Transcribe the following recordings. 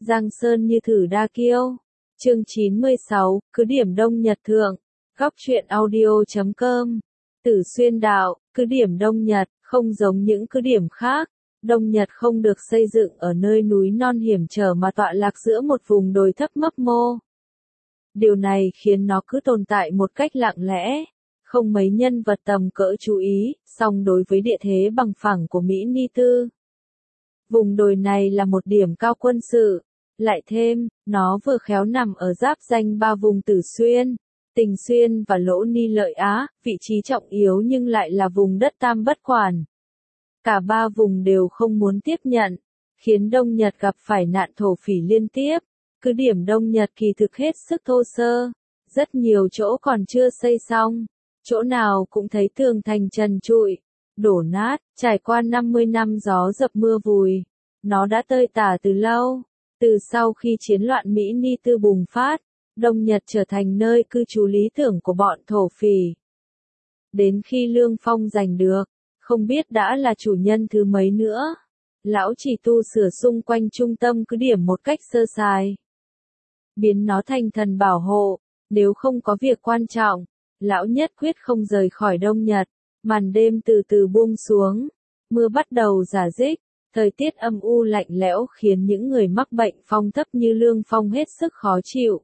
Giang sơn như thử đa kiêu. Chương 96, cứ điểm Đông Nhật Thượng. Góc truyện audio.com. Tử Xuyên đạo, cứ điểm Đông Nhật, không giống những cứ điểm khác. Đông Nhật không được xây dựng ở nơi núi non hiểm trở mà tọa lạc giữa một vùng đồi thấp mấp mô. Điều này khiến nó cứ tồn tại một cách lặng lẽ, không mấy nhân vật tầm cỡ chú ý, song đối với địa thế bằng phẳng của Mỹ Ni Tư. Vùng đồi này là một điểm cao quân sự, lại thêm, nó vừa khéo nằm ở giáp danh ba vùng Tử Xuyên, Tình Xuyên và Lỗ Ni Lợi Á, vị trí trọng yếu nhưng lại là vùng đất tam bất quản. Cả ba vùng đều không muốn tiếp nhận, khiến Đông Nhật gặp phải nạn thổ phỉ liên tiếp. Cứ điểm Đông Nhật kỳ thực hết sức thô sơ, rất nhiều chỗ còn chưa xây xong, chỗ nào cũng thấy tường thành trần trụi, đổ nát, trải qua 50 năm gió dập mưa vùi. Nó đã tơi tả từ lâu, từ sau khi chiến loạn Mỹ Ni Tư bùng phát, Đông Nhật trở thành nơi cư trú lý tưởng của bọn thổ phỉ. Đến khi Lương Phong giành được, không biết đã là chủ nhân thứ mấy nữa, lão chỉ tu sửa xung quanh trung tâm cứ điểm một cách sơ sài, biến nó thành thần bảo hộ. Nếu không có việc quan trọng, lão nhất quyết không rời khỏi Đông Nhật. Màn đêm từ từ buông xuống, mưa bắt đầu rả rích, thời tiết âm u lạnh lẽo khiến những người mắc bệnh phong thấp như Lương Phong hết sức khó chịu.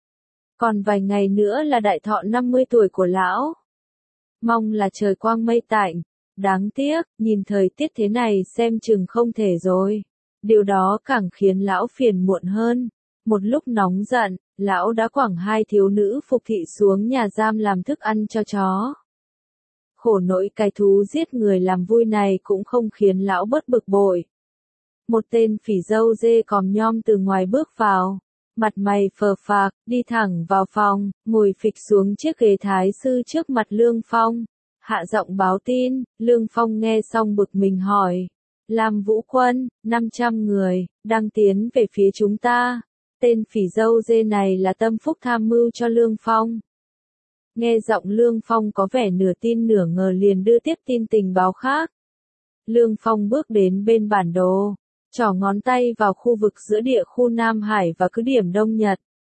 Còn vài ngày nữa là đại thọ 50 tuổi của lão. Mong là trời quang mây tạnh, đáng tiếc, nhìn thời tiết thế này xem chừng không thể rồi. Điều đó càng khiến lão phiền muộn hơn. Một lúc nóng giận, lão đã quẳng hai thiếu nữ phục thị xuống nhà giam làm thức ăn cho chó. Khổ nỗi cái thú giết người làm vui này cũng không khiến lão bớt bực bội. Một tên phỉ râu dê còm nhom từ ngoài bước vào, mặt mày phờ phạc, đi thẳng vào phòng, ngồi phịch xuống chiếc ghế thái sư trước mặt Lương Phong, hạ giọng báo tin. Lương Phong nghe xong bực mình hỏi, Lam Vũ Quân, 500 người, đang tiến về phía chúng ta. Tên phỉ râu dê này là Tâm Phúc tham mưu cho Lương Phong. Nghe giọng Lương Phong có vẻ nửa tin nửa ngờ liền đưa tiếp tin tình báo khác. Lương Phong bước đến bên bản đồ, trỏ ngón tay vào khu vực giữa địa khu Nam Hải và cứ điểm Đông Nhật.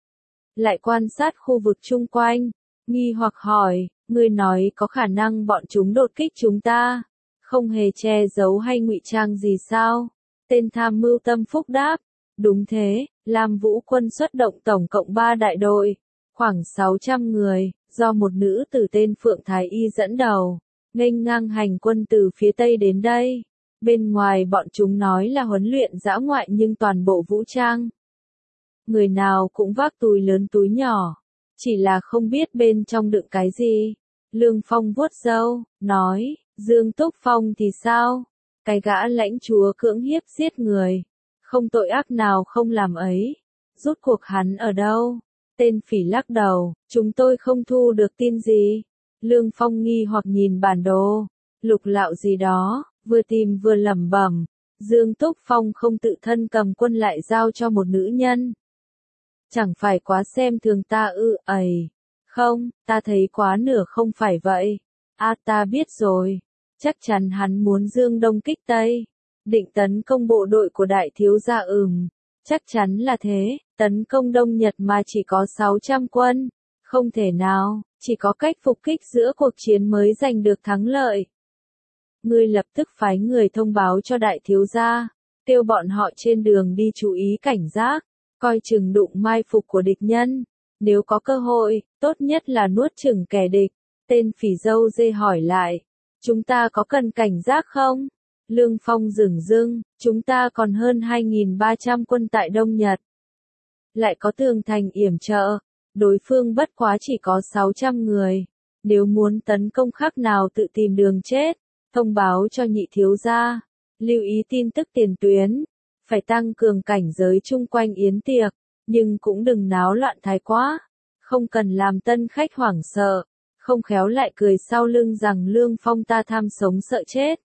Lại quan sát khu vực chung quanh, nghi hoặc hỏi, ngươi nói có khả năng bọn chúng đột kích chúng ta, không hề che giấu hay ngụy trang gì sao? Tên tham mưu Tâm Phúc đáp, đúng thế, Lam Vũ Quân xuất động tổng cộng 3 đại đội, khoảng 600 người, do một nữ tử tên Phượng Thái Y dẫn đầu, nghênh ngang hành quân từ phía Tây đến đây. Bên ngoài bọn chúng nói là huấn luyện dã ngoại nhưng toàn bộ vũ trang. Người nào cũng vác túi lớn túi nhỏ, chỉ là không biết bên trong đựng cái gì. Lương Phong vuốt râu, nói, Dương Túc Phong thì sao? Cái gã lãnh chúa cưỡng hiếp giết người, không tội ác nào không làm ấy. Rốt cuộc hắn ở đâu? Tên phỉ lắc đầu, chúng tôi không thu được tin gì. Lương Phong nghi hoặc nhìn bản đồ, lục lạo gì đó, vừa tìm vừa lẩm bẩm, Dương Túc Phong không tự thân cầm quân lại giao cho một nữ nhân. Chẳng phải quá xem thường ta ư? Ầy, không, ta thấy quá nửa không phải vậy. À, ta biết rồi, chắc chắn hắn muốn Dương Đông kích Tây, định tấn công bộ đội của đại thiếu gia. Chắc chắn là thế, tấn công Đông Nhật mà chỉ có 600 quân, không thể nào, chỉ có cách phục kích giữa cuộc chiến mới giành được thắng lợi. Ngươi lập tức phái người thông báo cho đại thiếu gia, kêu bọn họ trên đường đi chú ý cảnh giác, coi chừng đụng mai phục của địch nhân. Nếu có cơ hội, tốt nhất là nuốt chửng kẻ địch. Tên phỉ râu dê hỏi lại, chúng ta có cần cảnh giác không? Lương Phong dửng dưng, chúng ta còn hơn 2.300 quân tại Đông Nhật. Lại có tường thành yểm trợ, đối phương bất quá chỉ có 600 người. Nếu muốn tấn công khác nào tự tìm đường chết, thông báo cho nhị thiếu gia. Lưu ý tin tức tiền tuyến, phải tăng cường cảnh giới chung quanh yến tiệc, nhưng cũng đừng náo loạn thái quá. Không cần làm tân khách hoảng sợ, không khéo lại cười sau lưng rằng Lương Phong ta tham sống sợ chết.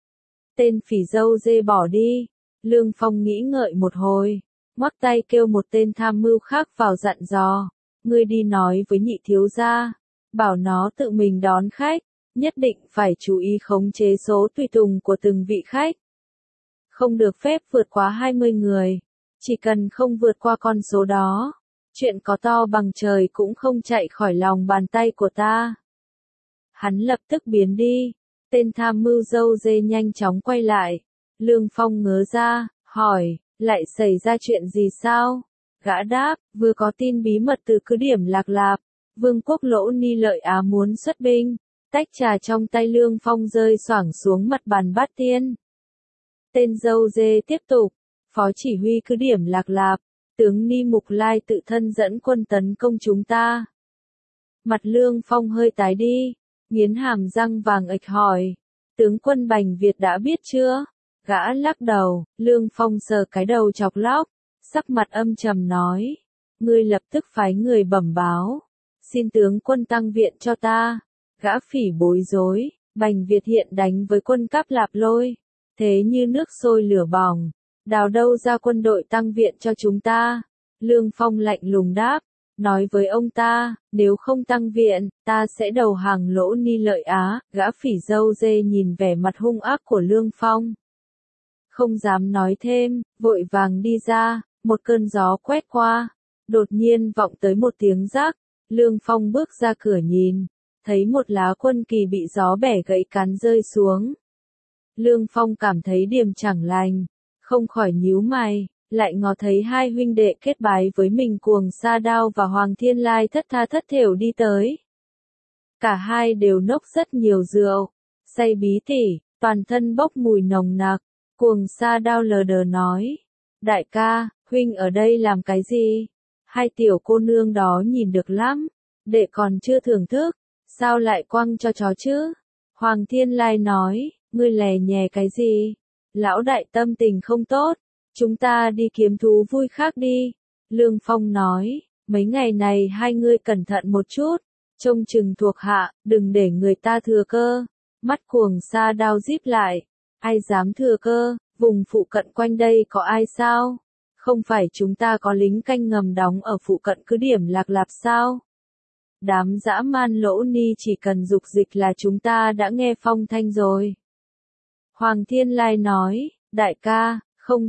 Tên phỉ râu dê bỏ đi. Lương Phong nghĩ ngợi một hồi, ngoắc tay kêu một tên tham mưu khác vào dặn dò, ngươi đi nói với nhị thiếu gia, bảo nó tự mình đón khách, nhất định phải chú ý khống chế số tùy tùng của từng vị khách. Không được phép vượt quá 20 người, Chỉ cần không vượt qua con số đó, chuyện có to bằng trời cũng không chạy khỏi lòng bàn tay của ta. Hắn lập tức biến đi. Tên tham mưu râu dê nhanh chóng quay lại. Lương Phong ngớ ra, hỏi, lại xảy ra chuyện gì sao? Gã đáp, vừa có tin bí mật từ cứ điểm Lạc Lạp. Vương quốc Lỗ Ni Lợi Á muốn xuất binh. Tách trà trong tay Lương Phong rơi xoảng xuống mặt bàn bát tiên. Tên râu dê tiếp tục, phó chỉ huy cứ điểm Lạc Lạp, tướng Ni Mục Lai tự thân dẫn quân tấn công chúng ta. Mặt Lương Phong hơi tái đi, nghiến hàm răng vàng ệch hỏi, tướng quân Bành Việt đã biết chưa? Gã lắc đầu, Lương Phong sờ cái đầu chọc lóc, sắc mặt âm trầm nói, ngươi lập tức phái người bẩm báo, xin tướng quân tăng viện cho ta. Gã phỉ bối rối, Bành Việt hiện đánh với quân Cáp Lạp Lôi, thế như nước sôi lửa bỏng, đào đâu ra quân đội tăng viện cho chúng ta? Lương Phong lạnh lùng đáp, nói với ông ta, nếu không tăng viện, ta sẽ đầu hàng Lỗ Ni Lợi Á. Gã phỉ râu dê nhìn vẻ mặt hung ác của Lương Phong, không dám nói thêm, vội vàng đi ra. Một cơn gió quét qua, đột nhiên vọng tới một tiếng rắc. Lương Phong bước ra cửa nhìn, thấy một lá quân kỳ bị gió bẻ gãy cán rơi xuống. Lương Phong cảm thấy điềm chẳng lành, không khỏi nhíu mày, lại ngó thấy hai huynh đệ kết bái với mình Cuồng Sa Đao và Hoàng Thiên Lai thất tha thất thểu đi tới. Cả hai đều nốc rất nhiều rượu, say bí tỉ, toàn thân bốc mùi nồng nặc. Cuồng Sa Đao lờ đờ nói, đại ca, huynh ở đây làm cái gì? Hai tiểu cô nương đó nhìn được lắm, đệ còn chưa thưởng thức, sao lại quăng cho chó chứ? Hoàng Thiên Lai nói, ngươi lè nhè cái gì? Lão đại tâm tình không tốt, chúng ta đi kiếm thú vui khác đi. Lương Phong nói, mấy ngày này hai ngươi cẩn thận một chút, trông chừng thuộc hạ, đừng để người ta thừa cơ. Mắt Cuồng Sa Đao díp lại, ai dám thừa cơ, vùng phụ cận quanh đây có ai sao? Không phải chúng ta có lính canh ngầm đóng ở phụ cận cứ điểm Lạc Lạp sao? Đám dã man Lỗ Ni chỉ cần dục dịch là chúng ta đã nghe phong thanh rồi. Hoàng Thiên Lai nói, đại ca, không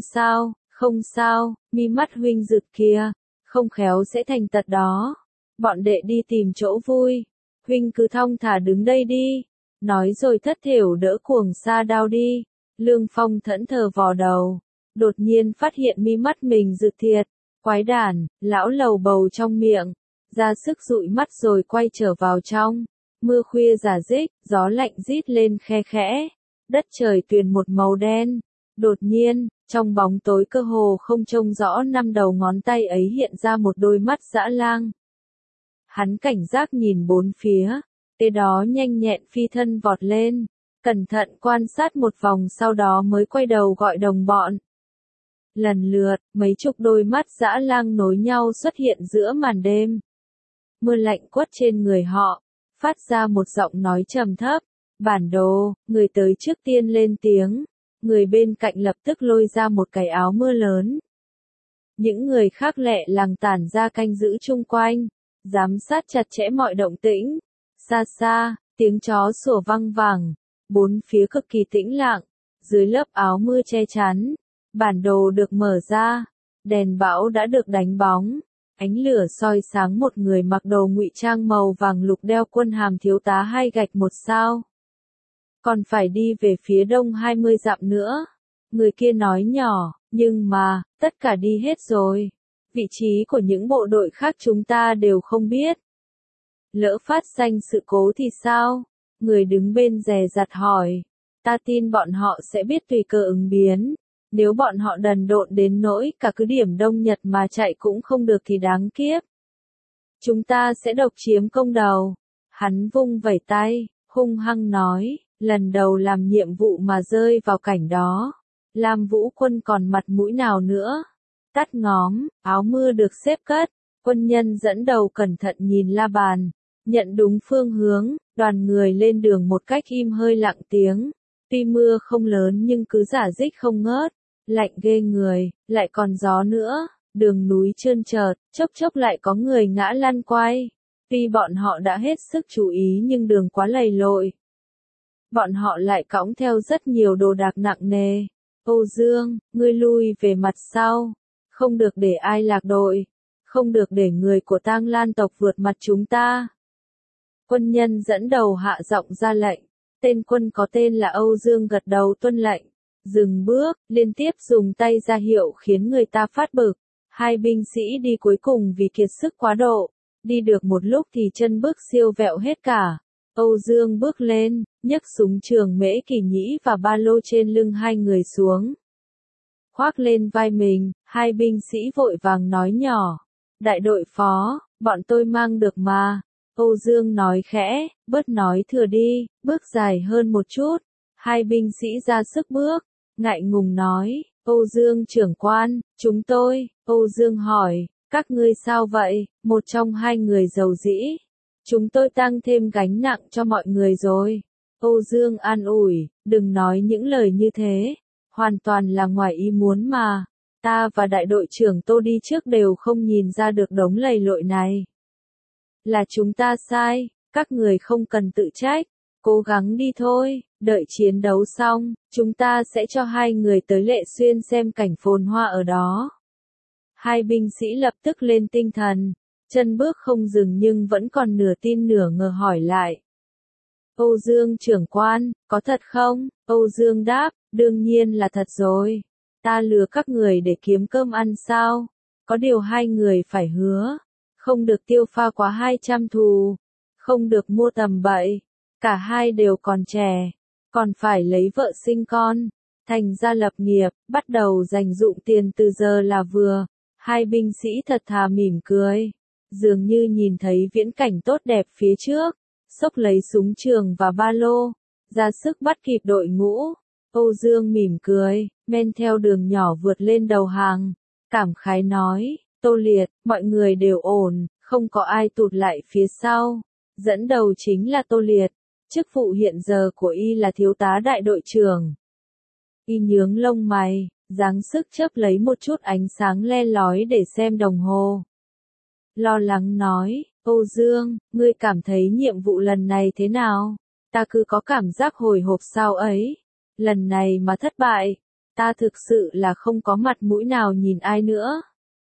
sao, mi mắt huynh rực kìa, không khéo sẽ thành tật đó. Bọn đệ đi tìm chỗ vui, huynh cứ thong thả đứng đây đi. Nói rồi thất thểu đỡ Cuồng Sa Đao đi. Lương Phong thẫn thờ vò đầu, đột nhiên phát hiện mi mắt mình rực thiệt. Quái đản, lão lầu bầu trong miệng, ra sức dụi mắt rồi quay trở vào trong. Mưa khuya rả rích, gió lạnh rít lên khe khẽ. Đất trời tuyền một màu đen. Đột nhiên, trong bóng tối cơ hồ không trông rõ năm đầu ngón tay ấy hiện ra một đôi mắt dã lang. Hắn cảnh giác nhìn bốn phía, kế đó nhanh nhẹn phi thân vọt lên, cẩn thận quan sát một vòng sau đó mới quay đầu gọi đồng bọn. Lần lượt, mấy chục đôi mắt dã lang nối nhau xuất hiện giữa màn đêm. Mưa lạnh quất trên người họ, phát ra một giọng nói trầm thấp. Bản đồ, người tới trước tiên lên tiếng. Người bên cạnh lập tức lôi ra một cái áo mưa lớn. Những người khác lẹ làng tản ra canh giữ chung quanh, giám sát chặt chẽ mọi động tĩnh. Xa xa, tiếng chó sủa văng vẳng, bốn phía cực kỳ tĩnh lặng, dưới lớp áo mưa che chắn. Bản đồ được mở ra, đèn bão đã được đánh bóng, ánh lửa soi sáng một người mặc đồ ngụy trang màu vàng lục đeo quân hàm thiếu tá 2 gạch 1 sao. Còn phải đi về phía đông 20 dặm nữa. Người kia nói nhỏ, nhưng mà, tất cả đi hết rồi. Vị trí của những bộ đội khác chúng ta đều không biết. Lỡ phát sinh sự cố thì sao? Người đứng bên dè dặt hỏi. Ta tin bọn họ sẽ biết tùy cơ ứng biến. Nếu bọn họ đần độn đến nỗi cả cứ điểm Đông Nhật mà chạy cũng không được thì đáng kiếp. Chúng ta sẽ độc chiếm công đầu. Hắn vung vẩy tay, hung hăng nói, lần đầu làm nhiệm vụ mà rơi vào cảnh đó. Lam Vũ Quân còn mặt mũi nào nữa? Tắt ngóm, áo mưa được xếp cất, quân nhân dẫn đầu cẩn thận nhìn la bàn, nhận đúng phương hướng, đoàn người lên đường một cách im hơi lặng tiếng. Tuy mưa không lớn nhưng cứ rả rích không ngớt, lạnh ghê người, lại còn gió nữa, đường núi trơn trượt, chốc chốc lại có người ngã lăn quay. Tuy bọn họ đã hết sức chú ý nhưng đường quá lầy lội. Bọn họ lại cõng theo rất nhiều đồ đạc nặng nề. Âu Dương, ngươi lui về mặt sau. không được để ai lạc đội, không được để người của Tang Lan tộc vượt mặt chúng ta. Quân nhân dẫn đầu hạ giọng ra lệnh, tên quân có tên là Âu Dương gật đầu tuân lệnh, dừng bước, liên tiếp dùng tay ra hiệu khiến người ta phát bực. Hai binh sĩ đi cuối cùng vì kiệt sức quá độ, đi được một lúc thì chân bước siêu vẹo hết cả. Âu Dương bước lên, nhấc súng trường Mễ Kỳ Nhĩ và ba lô trên lưng hai người xuống. Khoác lên vai mình, hai binh sĩ vội vàng nói nhỏ. Đại đội phó, bọn tôi mang được mà. Âu Dương nói khẽ, bớt nói thừa đi, bước dài hơn một chút. Hai binh sĩ ra sức bước, ngại ngùng nói, Âu Dương trưởng quan, chúng tôi. Âu Dương hỏi, các ngươi sao vậy? Một trong hai người giàu dĩ. Chúng tôi tăng thêm gánh nặng cho mọi người rồi. Âu Dương an ủi, đừng nói những lời như thế. Hoàn toàn là ngoài ý muốn mà. Ta và đại đội trưởng Tô đi trước đều không nhìn ra được đống lầy lội này. Là chúng ta sai, các người không cần tự trách. Cố gắng đi thôi, đợi chiến đấu xong, chúng ta sẽ cho hai người tới Lệ Xuyên xem cảnh phồn hoa ở đó. Hai binh sĩ lập tức lên tinh thần, chân bước không dừng nhưng vẫn còn nửa tin nửa ngờ hỏi lại. Âu Dương trưởng quan, có thật không? Âu Dương đáp, đương nhiên là thật rồi. Ta lừa các người để kiếm cơm ăn sao? Có điều hai người phải hứa, không được tiêu pha quá 200 thù, không được mua tầm bậy, cả hai đều còn trẻ, còn phải lấy vợ sinh con, thành ra lập nghiệp, bắt đầu dành dụm tiền từ giờ là vừa. Hai binh sĩ thật thà mỉm cười, dường như nhìn thấy viễn cảnh tốt đẹp phía trước, xốc lấy súng trường và ba lô, ra sức bắt kịp đội ngũ. Âu Dương mỉm cười, men theo đường nhỏ vượt lên đầu hàng, cảm khái nói, Tô Liệt, mọi người đều ổn, không có ai tụt lại phía sau. Dẫn đầu chính là Tô Liệt, chức vụ hiện giờ của y là thiếu tá đại đội trưởng. Y nhướng lông mày, dáng sức chớp lấy một chút ánh sáng le lói để xem đồng hồ. Lo lắng nói, Âu Dương, ngươi cảm thấy nhiệm vụ lần này thế nào? Ta cứ có cảm giác hồi hộp sao ấy. Lần này mà thất bại, ta thực sự là không có mặt mũi nào nhìn ai nữa.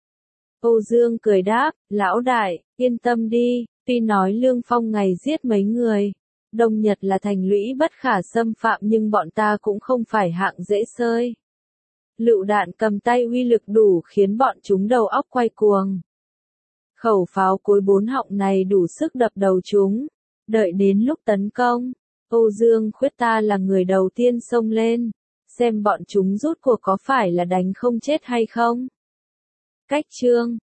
Âu Dương cười đáp, lão đại, yên tâm đi, tuy nói Lương Phong ngày giết mấy người, Đông Nhật là thành lũy bất khả xâm phạm nhưng bọn ta cũng không phải hạng dễ sơi. Lựu đạn cầm tay uy lực đủ khiến bọn chúng đầu óc quay cuồng. Khẩu pháo cối 4 họng này đủ sức đập đầu chúng. Đợi đến lúc tấn công, Âu Dương khuyết ta là người đầu tiên xông lên, xem bọn chúng rút cuộc có phải là đánh không chết hay không. Cách chương